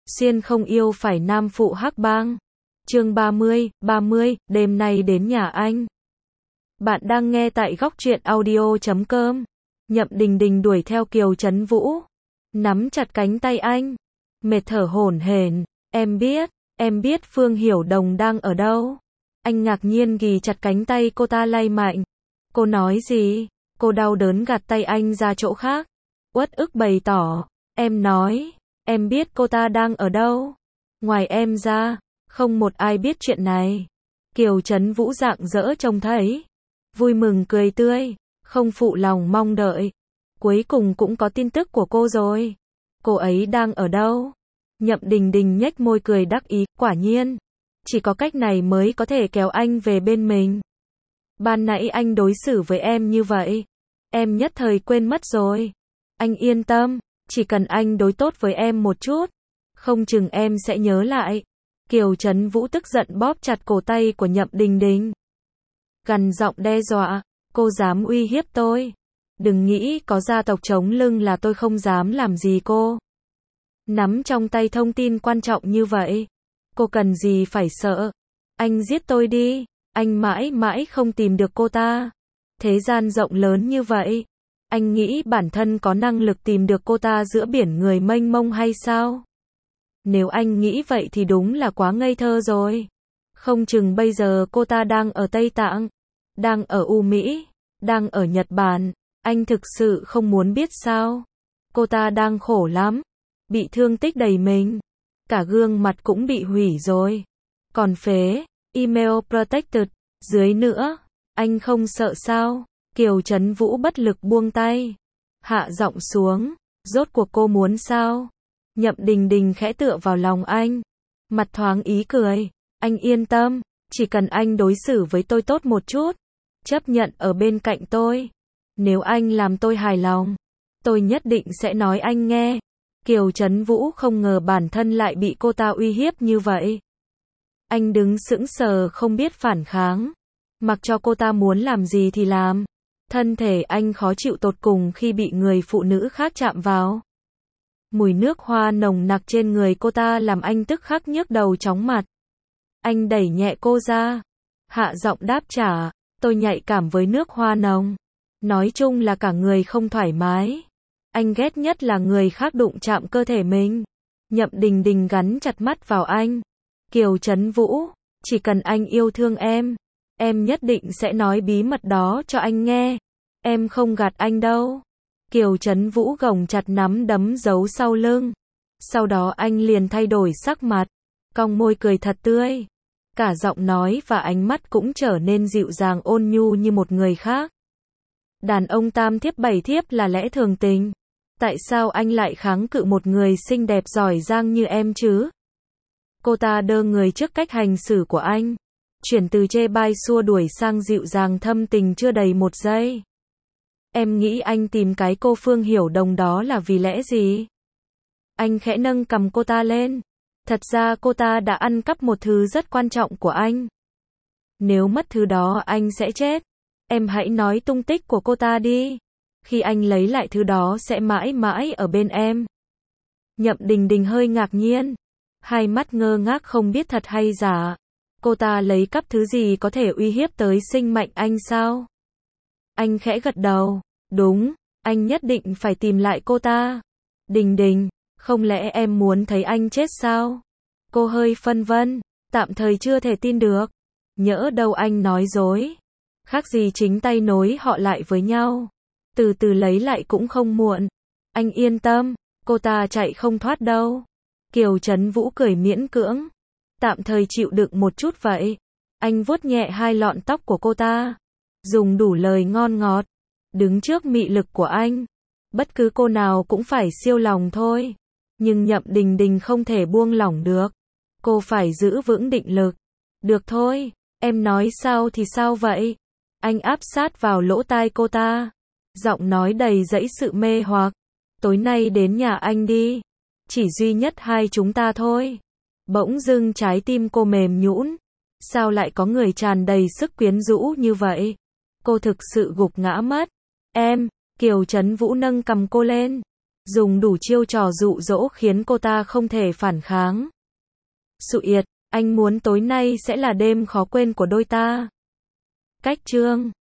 Xuyên không yêu phải nam phụ hắc bang. Chương 30, đêm nay đến nhà anh. Bạn đang nghe tại góc truyện audio.com. Nhậm Đình Đình đuổi theo Kiều Trấn Vũ, nắm chặt cánh tay anh, mệt thở hổn hển. Em biết Phương Hiểu Đồng đang ở đâu. Anh ngạc nhiên ghì chặt cánh tay cô ta lay mạnh. Cô nói gì? Cô đau đớn gạt tay anh ra chỗ khác, uất ức bày tỏ. Em nói, em biết cô ta đang ở đâu. Ngoài em ra, không một ai biết chuyện này. Kiều Trấn Vũ rạng rỡ trông thấy, vui mừng cười tươi, không phụ lòng mong đợi. Cuối cùng cũng có tin tức của cô rồi. Cô ấy đang ở đâu? Nhậm Đình Đình nhếch môi cười đắc ý, quả nhiên, chỉ có cách này mới có thể kéo anh về bên mình. Ban nãy anh đối xử với em như vậy, em nhất thời quên mất rồi. Anh yên tâm, chỉ cần anh đối tốt với em một chút, không chừng em sẽ nhớ lại. Kiều Trấn Vũ tức giận bóp chặt cổ tay của Nhậm Đình Đình, gằn giọng đe dọa, cô dám uy hiếp tôi? Đừng nghĩ có gia tộc chống lưng là tôi không dám làm gì cô. Nắm trong tay thông tin quan trọng như vậy, cô cần gì phải sợ. Anh giết tôi đi, anh mãi mãi không tìm được cô ta. Thế gian rộng lớn như vậy, anh nghĩ bản thân có năng lực tìm được cô ta giữa biển người mênh mông hay sao? Nếu anh nghĩ vậy thì đúng là quá ngây thơ rồi. Không chừng bây giờ cô ta đang ở Tây Tạng, đang ở U Mỹ, đang ở Nhật Bản. Anh thực sự không muốn biết sao? Cô ta đang khổ lắm, bị thương tích đầy mình, cả gương mặt cũng bị hủy rồi. Còn phế, email protected, dưới nữa, anh không sợ sao? Kiều Trấn Vũ bất lực buông tay, hạ giọng xuống, rốt cuộc cô muốn sao? Nhậm Đình Đình khẽ tựa vào lòng anh, mặt thoáng ý cười. Anh yên tâm, chỉ cần anh đối xử với tôi tốt một chút, chấp nhận ở bên cạnh tôi. Nếu anh làm tôi hài lòng, tôi nhất định sẽ nói anh nghe. Kiều Trấn Vũ không ngờ bản thân lại bị cô ta uy hiếp như vậy. Anh đứng sững sờ không biết phản kháng, mặc cho cô ta muốn làm gì thì làm. Thân thể anh khó chịu tột cùng khi bị người phụ nữ khác chạm vào. Mùi nước hoa nồng nặc trên người cô ta làm anh tức khắc nhức đầu chóng mặt. Anh đẩy nhẹ cô ra, hạ giọng đáp trả, tôi nhạy cảm với nước hoa nồng. Nói chung là cả người không thoải mái. Anh ghét nhất là người khác đụng chạm cơ thể mình. Nhậm Đình Đình gắn chặt mắt vào anh. Kiều Trấn Vũ, chỉ cần anh yêu thương em nhất định sẽ nói bí mật đó cho anh nghe. Em không gạt anh đâu. Kiều Trấn Vũ gồng chặt nắm đấm giấu sau lưng. Sau đó anh liền thay đổi sắc mặt, cong môi cười thật tươi. Cả giọng nói và ánh mắt cũng trở nên dịu dàng ôn nhu như một người khác. Đàn ông tam thiếp bảy thiếp là lẽ thường tình. Tại sao anh lại kháng cự một người xinh đẹp giỏi giang như em chứ? Cô ta đơ người trước cách hành xử của anh, chuyển từ chê bai xua đuổi sang dịu dàng thâm tình chưa đầy một giây. Em nghĩ anh tìm cái cô Phương Hiểu Đồng đó là vì lẽ gì? Anh khẽ nâng cằm cô ta lên. Thật ra cô ta đã ăn cắp một thứ rất quan trọng của anh. Nếu mất thứ đó anh sẽ chết. Em hãy nói tung tích của cô ta đi. Khi anh lấy lại thứ đó sẽ mãi mãi ở bên em. Nhậm Đình Đình hơi ngạc nhiên, hai mắt ngơ ngác không biết thật hay giả. Cô ta lấy cắp thứ gì có thể uy hiếp tới sinh mệnh anh sao? Anh khẽ gật đầu, đúng, anh nhất định phải tìm lại cô ta. Đình Đình, không lẽ em muốn thấy anh chết sao? Cô hơi phân vân, tạm thời chưa thể tin được. Nhỡ đâu anh nói dối. Khác gì chính tay nối họ lại với nhau. Từ từ lấy lại cũng không muộn. Anh yên tâm, cô ta chạy không thoát đâu. Kiều Trấn Vũ cười miễn cưỡng. Tạm thời chịu đựng một chút vậy. Anh vuốt nhẹ hai lọn tóc của cô ta, dùng đủ lời ngon ngọt. Đứng trước mị lực của anh, bất cứ cô nào cũng phải siêu lòng thôi. Nhưng Nhậm Đình Đình không thể buông lỏng được. Cô phải giữ vững định lực. Được thôi, em nói sao thì sao vậy? Anh áp sát vào lỗ tai cô ta, giọng nói đầy dẫy sự mê hoặc. Tối nay đến nhà anh đi. Chỉ duy nhất hai chúng ta thôi. Bỗng dưng trái tim cô mềm nhũn. Sao lại có người tràn đầy sức quyến rũ như vậy? Cô thực sự gục ngã mất. Em, Kiều Trấn Vũ nâng cầm cô lên. dùng đủ chiêu trò dụ dỗ khiến cô ta không thể phản kháng. Sụ yệt, anh muốn tối nay sẽ là đêm khó quên của đôi ta. Cách chương